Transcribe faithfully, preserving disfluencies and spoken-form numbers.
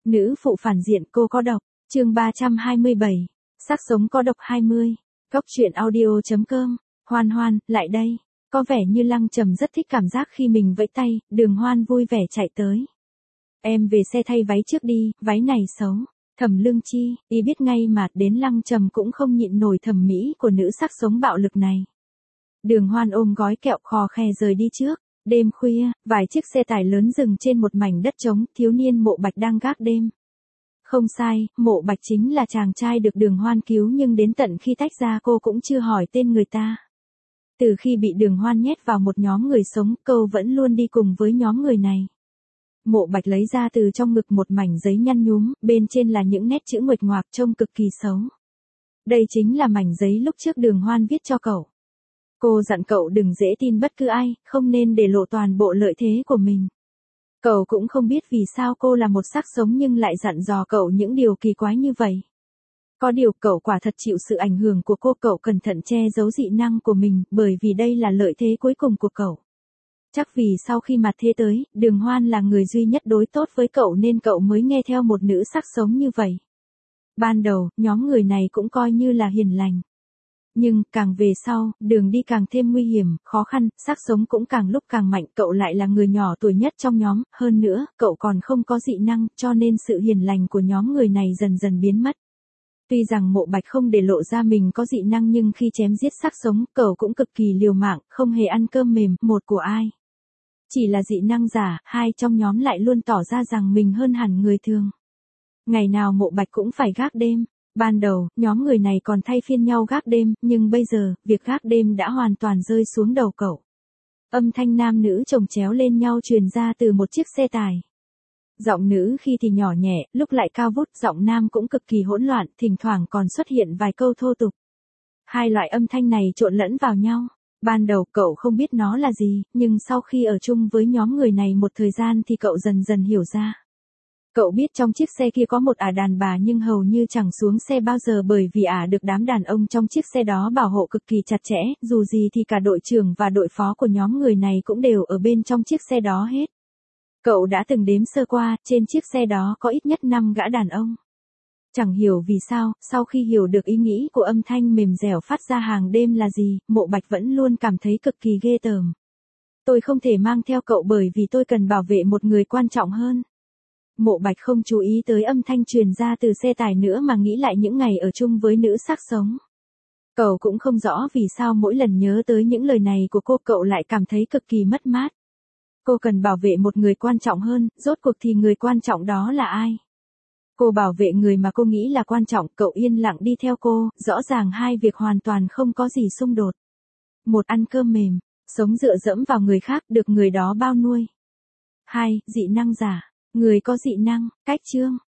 Nữ phụ phản diện cô có độc, chương ba trăm hai mươi bảy, xác sống có độc hai mươi. Góc truyện audio chấm com, Hoan Hoan, lại đây. Có vẻ như Lăng Trầm rất thích cảm giác khi mình vẫy tay, Đường Hoan vui vẻ chạy tới. Em về xe thay váy trước đi, váy này xấu. Thẩm Lương Chi, y biết ngay mà, đến Lăng Trầm cũng không nhịn nổi thẩm mỹ của nữ xác sống bạo lực này. Đường Hoan ôm gói kẹo khò khè rời đi trước. Đêm khuya, vài chiếc xe tải lớn dừng trên một mảnh đất trống, thiếu niên Mộ Bạch đang gác đêm. Không sai, Mộ Bạch chính là chàng trai được Đường Hoan cứu, nhưng đến tận khi tách ra cô cũng chưa hỏi tên người ta. Từ khi bị Đường Hoan nhét vào một nhóm người sống, cô vẫn luôn đi cùng với nhóm người này. Mộ Bạch lấy ra từ trong ngực một mảnh giấy nhăn nhúm, bên trên là những nét chữ nguệch ngoạc trông cực kỳ xấu. Đây chính là mảnh giấy lúc trước Đường Hoan viết cho cậu. Cô dặn cậu đừng dễ tin bất cứ ai, không nên để lộ toàn bộ lợi thế của mình. Cậu cũng không biết vì sao cô là một xác sống nhưng lại dặn dò cậu những điều kỳ quái như vậy. Có điều cậu quả thật chịu sự ảnh hưởng của cô, cậu cẩn thận che giấu dị năng của mình, bởi vì đây là lợi thế cuối cùng của cậu. Chắc vì sau khi mặt thế tới, Đường Hoan là người duy nhất đối tốt với cậu nên cậu mới nghe theo một nữ xác sống như vậy. Ban đầu, nhóm người này cũng coi như là hiền lành. Nhưng, càng về sau, đường đi càng thêm nguy hiểm, khó khăn, xác sống cũng càng lúc càng mạnh, cậu lại là người nhỏ tuổi nhất trong nhóm, hơn nữa, cậu còn không có dị năng, cho nên sự hiền lành của nhóm người này dần dần biến mất. Tuy rằng Mộ Bạch không để lộ ra mình có dị năng nhưng khi chém giết xác sống, cậu cũng cực kỳ liều mạng, không hề ăn cơm mềm, một của ai. Chỉ là dị năng giả, hai trong nhóm lại luôn tỏ ra rằng mình hơn hẳn người thường. Ngày nào Mộ Bạch cũng phải gác đêm. Ban đầu, nhóm người này còn thay phiên nhau gác đêm, nhưng bây giờ, việc gác đêm đã hoàn toàn rơi xuống đầu cậu. Âm thanh nam nữ chồng chéo lên nhau truyền ra từ một chiếc xe tải. Giọng nữ khi thì nhỏ nhẹ, lúc lại cao vút, giọng nam cũng cực kỳ hỗn loạn, thỉnh thoảng còn xuất hiện vài câu thô tục. Hai loại âm thanh này trộn lẫn vào nhau. Ban đầu cậu không biết nó là gì, nhưng sau khi ở chung với nhóm người này một thời gian thì cậu dần dần hiểu ra. Cậu biết trong chiếc xe kia có một ả đàn bà nhưng hầu như chẳng xuống xe bao giờ bởi vì ả được đám đàn ông trong chiếc xe đó bảo hộ cực kỳ chặt chẽ, dù gì thì cả đội trưởng và đội phó của nhóm người này cũng đều ở bên trong chiếc xe đó hết. Cậu đã từng đếm sơ qua, trên chiếc xe đó có ít nhất năm gã đàn ông. Chẳng hiểu vì sao, sau khi hiểu được ý nghĩ của âm thanh mềm dẻo phát ra hàng đêm là gì, Mộ Bạch vẫn luôn cảm thấy cực kỳ ghê tởm. Tôi không thể mang theo cậu bởi vì tôi cần bảo vệ một người quan trọng hơn. Mộ Bạch không chú ý tới âm thanh truyền ra từ xe tải nữa mà nghĩ lại những ngày ở chung với nữ xác sống. Cậu cũng không rõ vì sao mỗi lần nhớ tới những lời này của cô cậu lại cảm thấy cực kỳ mất mát. Cô cần bảo vệ một người quan trọng hơn, rốt cuộc thì người quan trọng đó là ai? Cô bảo vệ người mà cô nghĩ là quan trọng, cậu yên lặng đi theo cô, rõ ràng hai việc hoàn toàn không có gì xung đột. Một, ăn cơm mềm, sống dựa dẫm vào người khác, được người đó bao nuôi. Hai, dị năng giả. Người có dị năng, cách chương,